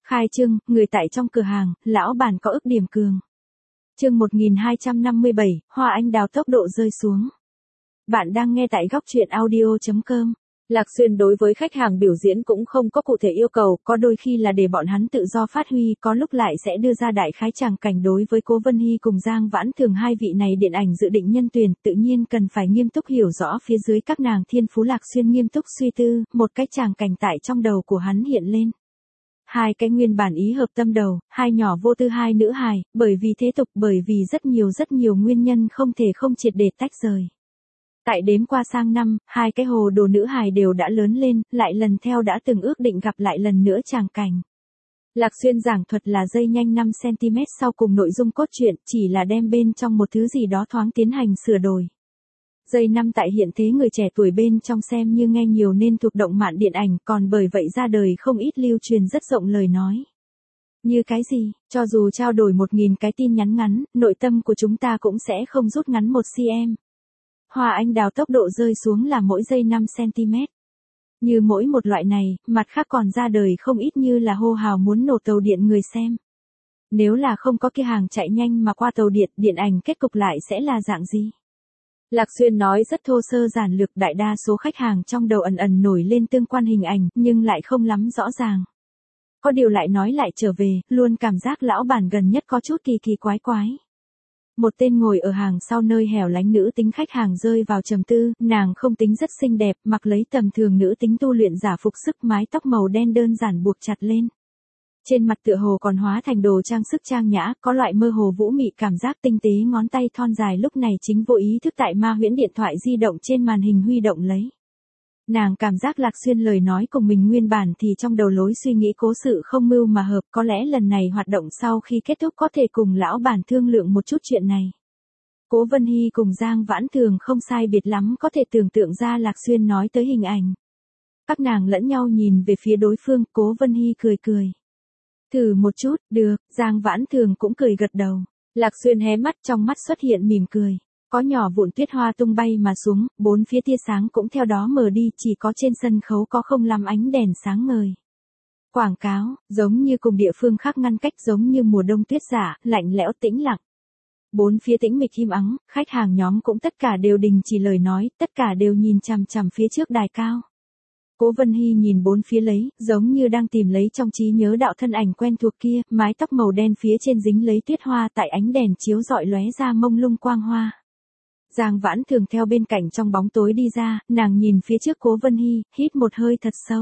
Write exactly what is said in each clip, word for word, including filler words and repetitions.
Khai trương, người tại trong cửa hàng, lão bản có ức điểm cường. Chương một nghìn hai trăm năm mươi bảy, hoa anh đào tốc độ rơi xuống. Bạn đang nghe tại góc truyện audio chấm com. Lạc Xuyên đối với khách hàng biểu diễn cũng không có cụ thể yêu cầu, có đôi khi là để bọn hắn tự do phát huy, có lúc lại sẽ đưa ra đại khái tràng cảnh. Đối với Cố Vân Hy cùng Giang Vãn Thường hai vị này điện ảnh dự định nhân tuyển, tự nhiên cần phải nghiêm túc hiểu rõ phía dưới các nàng thiên phú. Lạc Xuyên nghiêm túc suy tư, một cái tràng cảnh tại trong đầu của hắn hiện lên. Hai cái nguyên bản ý hợp tâm đầu, hai nhỏ vô tư hai nữ hài, bởi vì thế tục, bởi vì rất nhiều rất nhiều nguyên nhân không thể không triệt để tách rời. Tại đếm qua sang năm, hai cái hồ đồ nữ hài đều đã lớn lên, lại lần theo đã từng ước định gặp lại lần nữa tràng cảnh. Lạc Xuyên giảng thuật là dây nhanh năm xăng-ti-mét sau cùng nội dung cốt truyện, chỉ là đem bên trong một thứ gì đó thoáng tiến hành sửa đổi. Dây năm tại hiện thế người trẻ tuổi bên trong xem như nghe nhiều nên thuộc động mạn điện ảnh, còn bởi vậy ra đời không ít lưu truyền rất rộng lời nói. Như cái gì, cho dù trao đổi một nghìn cái tin nhắn ngắn, nội tâm của chúng ta cũng sẽ không rút ngắn một xăng-ti-mét. Hoa anh đào tốc độ rơi xuống là mỗi giây năm xăng-ti-mét. Như mỗi một loại này, mặt khác còn ra đời không ít như là hô hào muốn nổ tàu điện người xem. Nếu là không có kia hàng chạy nhanh mà qua tàu điện, điện ảnh kết cục lại sẽ là dạng gì? Lạc Xuyên nói rất thô sơ giản lược, đại đa số khách hàng trong đầu ẩn ẩn nổi lên tương quan hình ảnh, nhưng lại không lắm rõ ràng. Có điều lại nói lại trở về, luôn cảm giác lão bản gần nhất có chút kỳ kỳ quái quái. Một tên ngồi ở hàng sau nơi hẻo lánh nữ tính khách hàng rơi vào trầm tư, nàng không tính rất xinh đẹp, mặc lấy tầm thường nữ tính tu luyện giả phục sức, mái tóc màu đen đơn giản buộc chặt lên. Trên mặt tựa hồ còn hóa thành đồ trang sức trang nhã, có loại mơ hồ vũ mị cảm giác. Tinh tế ngón tay thon dài lúc này chính vô ý thức tại ma huyễn điện thoại di động trên màn hình huy động lấy. Nàng cảm giác Lạc Xuyên lời nói cùng mình nguyên bản thì trong đầu lối suy nghĩ cố sự không mưu mà hợp, có lẽ lần này hoạt động sau khi kết thúc có thể cùng lão bản thương lượng một chút chuyện này. Cố Vân Hy cùng Giang Vãn Thường không sai biệt lắm có thể tưởng tượng ra Lạc Xuyên nói tới hình ảnh. Các nàng lẫn nhau nhìn về phía đối phương, Cố Vân Hy cười cười. Thử một chút, được, Giang Vãn Thường cũng cười gật đầu. Lạc Xuyên hé mắt, trong mắt xuất hiện mỉm cười. Có nhỏ vụn tuyết hoa tung bay mà xuống, bốn phía tia sáng cũng theo đó mờ đi, chỉ có trên sân khấu có không lắm ánh đèn sáng ngời. Quảng cáo, giống như cùng địa phương khác ngăn cách, giống như mùa đông tuyết giả, lạnh lẽo tĩnh lặng. Bốn phía tĩnh mịch im ắng, khách hàng nhóm cũng tất cả đều đình chỉ lời nói, tất cả đều nhìn chằm chằm phía trước đài cao. Cố Vân Hy nhìn bốn phía lấy, giống như đang tìm lấy trong trí nhớ đạo thân ảnh quen thuộc kia, mái tóc màu đen phía trên dính lấy tuyết hoa tại ánh đèn chiếu rọi lóe ra mông lung quang hoa. Giang Vãn Thường theo bên cạnh trong bóng tối đi ra, nàng nhìn phía trước Cố Vân Hy, hít một hơi thật sâu.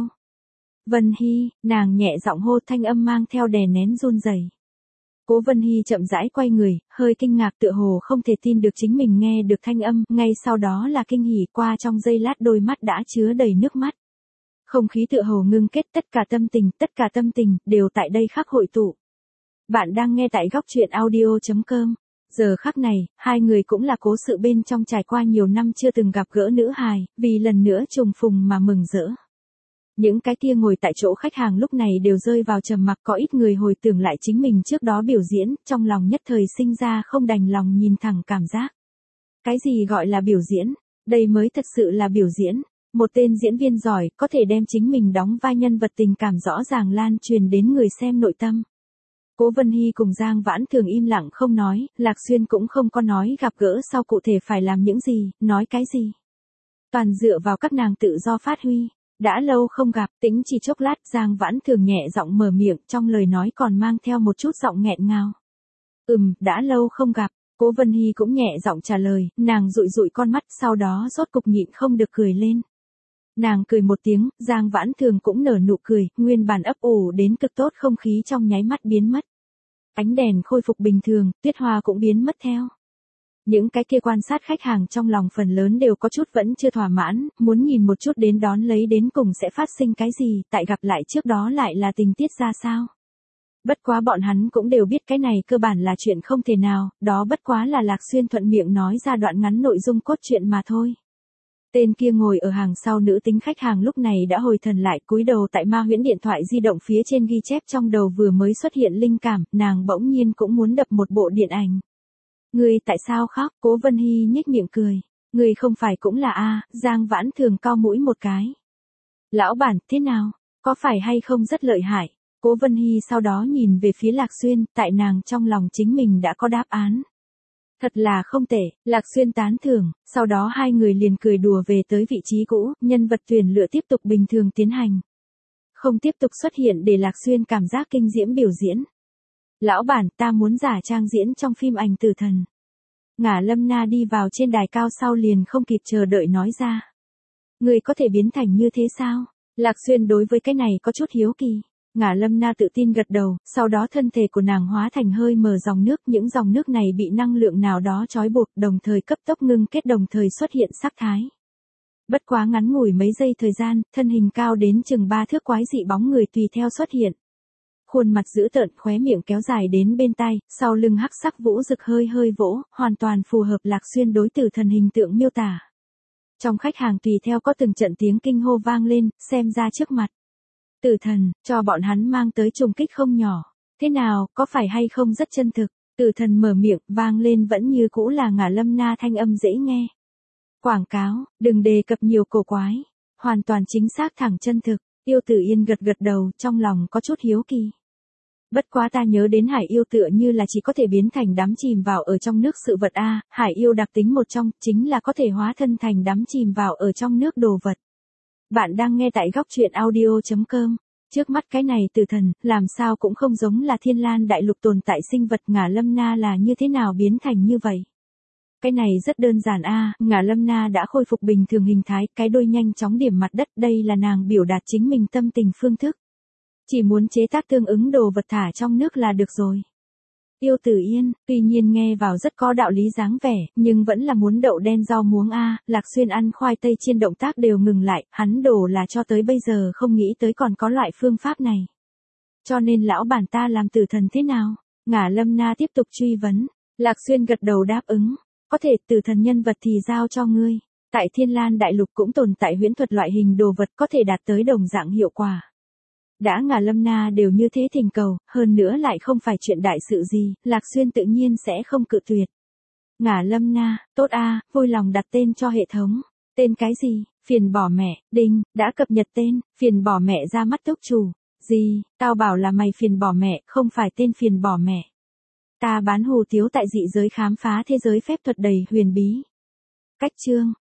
Vân Hy, nàng nhẹ giọng hô, thanh âm mang theo đè nén run rẩy. Cố Vân Hy chậm rãi quay người, hơi kinh ngạc tựa hồ không thể tin được chính mình nghe được thanh âm, ngay sau đó là kinh hỉ, qua trong giây lát đôi mắt đã chứa đầy nước mắt. Không khí tựa hồ ngưng kết, tất cả tâm tình, tất cả tâm tình, đều tại đây khắc hội tụ. Bạn đang nghe tại góc truyện audio chấm com. Giờ khắc này, hai người cũng là cố sự bên trong trải qua nhiều năm chưa từng gặp gỡ nữ hài, vì lần nữa trùng phùng mà mừng rỡ. Những cái kia ngồi tại chỗ khách hàng lúc này đều rơi vào trầm mặc, có ít người hồi tưởng lại chính mình trước đó biểu diễn, trong lòng nhất thời sinh ra không đành lòng nhìn thẳng cảm giác. Cái gì gọi là biểu diễn? Đây mới thật sự là biểu diễn. Một tên diễn viên giỏi, có thể đem chính mình đóng vai nhân vật tình cảm rõ ràng lan truyền đến người xem nội tâm. Cố Vân Hy cùng Giang Vãn Thường im lặng không nói, Lạc Xuyên cũng không có nói gặp gỡ sau cụ thể phải làm những gì, nói cái gì. Toàn dựa vào các nàng tự do phát huy. Đã lâu không gặp, tĩnh chỉ chốc lát, Giang Vãn Thường nhẹ giọng mở miệng, trong lời nói còn mang theo một chút giọng nghẹn ngào. Ừm, đã lâu không gặp. Cố Vân Hy cũng nhẹ giọng trả lời, nàng dụi dụi con mắt, sau đó rốt cục nhịn không được cười lên. Nàng cười một tiếng, Giang Vãn Thường cũng nở nụ cười, nguyên bản ấp ủ đến cực tốt không khí trong nháy mắt biến mất. Ánh đèn khôi phục bình thường, tuyết hoa cũng biến mất theo. Những cái kia quan sát khách hàng trong lòng phần lớn đều có chút vẫn chưa thỏa mãn, muốn nhìn một chút đến đón lấy đến cùng sẽ phát sinh cái gì, tại gặp lại trước đó lại là tình tiết ra sao. Bất quá bọn hắn cũng đều biết cái này cơ bản là chuyện không thể nào, đó bất quá là Lạc Xuyên thuận miệng nói ra đoạn ngắn nội dung cốt truyện mà thôi. Tên kia ngồi ở hàng sau nữ tính khách hàng lúc này đã hồi thần lại, cúi đầu tại ma huyễn điện thoại di động phía trên ghi chép, trong đầu vừa mới xuất hiện linh cảm, nàng bỗng nhiên cũng muốn đập một bộ điện ảnh. Người tại sao khóc? Cố Vân Hy nhếch miệng cười. Người không phải cũng là a? Giang Vãn Thường cau mũi một cái. Lão bản, thế nào? Có phải hay không rất lợi hại? Cố Vân Hy sau đó nhìn về phía Lạc Xuyên, tại nàng trong lòng chính mình đã có đáp án. Thật là không tệ, Lạc Xuyên tán thưởng, sau đó hai người liền cười đùa về tới vị trí cũ, nhân vật tuyển lựa tiếp tục bình thường tiến hành. Không tiếp tục xuất hiện để Lạc Xuyên cảm giác kinh diễm biểu diễn. Lão bản, ta muốn giả trang diễn trong phim Ảnh Tử Thần. Ngả Lâm Na đi vào trên đài cao sau liền không kịp chờ đợi nói ra. Người có thể biến thành như thế sao? Lạc Xuyên đối với cái này có chút hiếu kỳ. Ngả Lâm Na tự tin gật đầu, sau đó thân thể của nàng hóa thành hơi mờ dòng nước, những dòng nước này bị năng lượng nào đó trói buộc, đồng thời cấp tốc ngưng kết, đồng thời xuất hiện sắc thái. Bất quá ngắn ngủi mấy giây thời gian, thân hình cao đến chừng ba thước quái dị bóng người tùy theo xuất hiện. Khuôn mặt dữ tợn, khóe miệng kéo dài đến bên tai, sau lưng hắc sắc vũ rực hơi hơi vỗ, hoàn toàn phù hợp Lạc Xuyên đối Tử Thần hình tượng miêu tả. Trong khách hàng tùy theo có từng trận tiếng kinh hô vang lên, xem ra trước mặt Tử Thần, cho bọn hắn mang tới trùng kích không nhỏ. Thế nào, có phải hay không rất chân thực? Tử Thần mở miệng, vang lên vẫn như cũ là Ngả Lâm Na thanh âm dễ nghe. Quảng cáo, đừng đề cập nhiều cổ quái. Hoàn toàn chính xác, thẳng chân thực. Yêu Tử Yên gật gật đầu, trong lòng có chút hiếu kỳ. Bất quá ta nhớ đến hải yêu tựa như là chỉ có thể biến thành đắm chìm vào ở trong nước sự vật a, hải yêu đặc tính một trong chính là có thể hóa thân thành đắm chìm vào ở trong nước đồ vật. Bạn đang nghe tại góc truyện audio chấm com. Trước mắt cái này Tử Thần, làm sao cũng không giống là Thiên Lan đại lục tồn tại sinh vật. Ngả Lâm Na là như thế nào biến thành như vậy? Cái này rất đơn giản a, Ngả Lâm Na đã khôi phục bình thường hình thái, cái đuôi nhanh chóng điểm mặt đất, đây là nàng biểu đạt chính mình tâm tình phương thức. Chỉ muốn chế tác tương ứng đồ vật thả trong nước là được rồi. Yêu Tử Yên, tuy nhiên nghe vào rất có đạo lý dáng vẻ, nhưng vẫn là muốn đậu đen rau muống a. Lạc Xuyên ăn khoai tây chiên động tác đều ngừng lại, hắn đổ là cho tới bây giờ không nghĩ tới còn có loại phương pháp này. Cho nên lão bản ta làm Tử Thần thế nào? Ngả Lâm Na tiếp tục truy vấn. Lạc Xuyên gật đầu đáp ứng. Có thể Tử Thần nhân vật thì giao cho ngươi. Tại Thiên Lan đại lục cũng tồn tại huyễn thuật loại hình đồ vật có thể đạt tới đồng dạng hiệu quả. Đã Ngả Lâm Na đều như thế thỉnh cầu, hơn nữa lại không phải chuyện đại sự gì, Lạc Xuyên tự nhiên sẽ không cự tuyệt. Ngả Lâm Na, tốt a, vui lòng đặt tên cho hệ thống. Tên cái gì? Phiền bỏ mẹ, đinh, đã cập nhật tên, phiền bỏ mẹ ra mắt túc chủ. Gì, tao bảo là mày phiền bỏ mẹ, không phải tên phiền bỏ mẹ. Ta bán hù tiếu tại dị giới khám phá thế giới phép thuật đầy huyền bí. Cách chương.